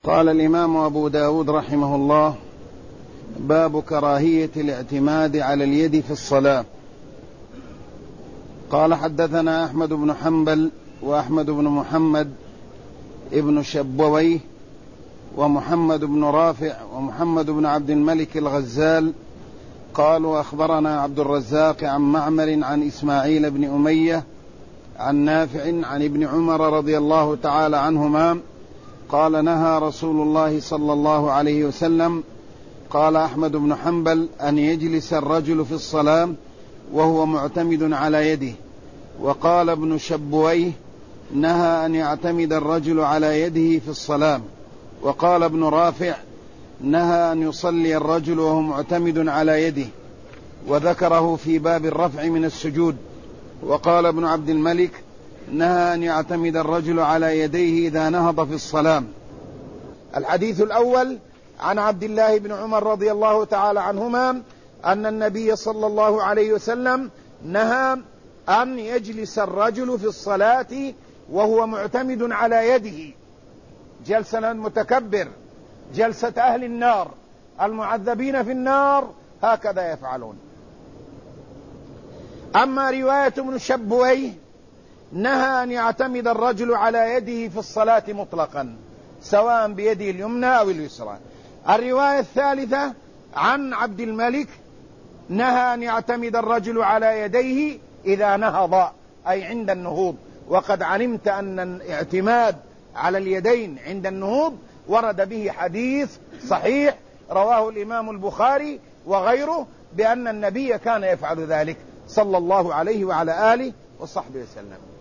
قال الإمام أبو داود رحمه الله: باب كراهية الاعتماد على اليد في الصلاة. قال: حدثنا أحمد بن حنبل وأحمد بن محمد ابن شبويه ومحمد بن رافع ومحمد بن عبد الملك الغزال قالوا: أخبرنا عبد الرزاق عن معمر عن إسماعيل بن أمية عن نافع عن ابن عمر رضي الله تعالى عنهما قال: نهى رسول الله صلى الله عليه وسلم. قال أحمد بن حنبل: أن يجلس الرجل في الصلاة وهو معتمد على يده. وقال ابن شبويه: نهى أن يعتمد الرجل على يده في الصلاة. وقال ابن رافع: نهى أن يصلي الرجل وهو معتمد على يده، وذكره في باب الرفع من السجود. وقال ابن عبد الملك: نهى أن يعتمد الرجل على يديه إذا نهض في الصلاة. الحديث الأول عن عبد الله بن عمر رضي الله تعالى عنهما أن النبي صلى الله عليه وسلم نهى أن يجلس الرجل في الصلاة وهو معتمد على يده، جلسة المتكبر، جلسة أهل النار المعذبين في النار هكذا يفعلون. أما رواية ابن شبويه: نهى أن يعتمد الرجل على يده في الصلاة مطلقا سواء بيده اليمنى أو اليسرى. الرواية الثالثة عن عبد الملك: نهى أن يعتمد الرجل على يديه إذا نهض، أي عند النهوض. وقد علمت أن الاعتماد على اليدين عند النهوض ورد به حديث صحيح رواه الإمام البخاري وغيره بأن النبي كان يفعل ذلك صلى الله عليه وعلى آله وصحبه وسلم.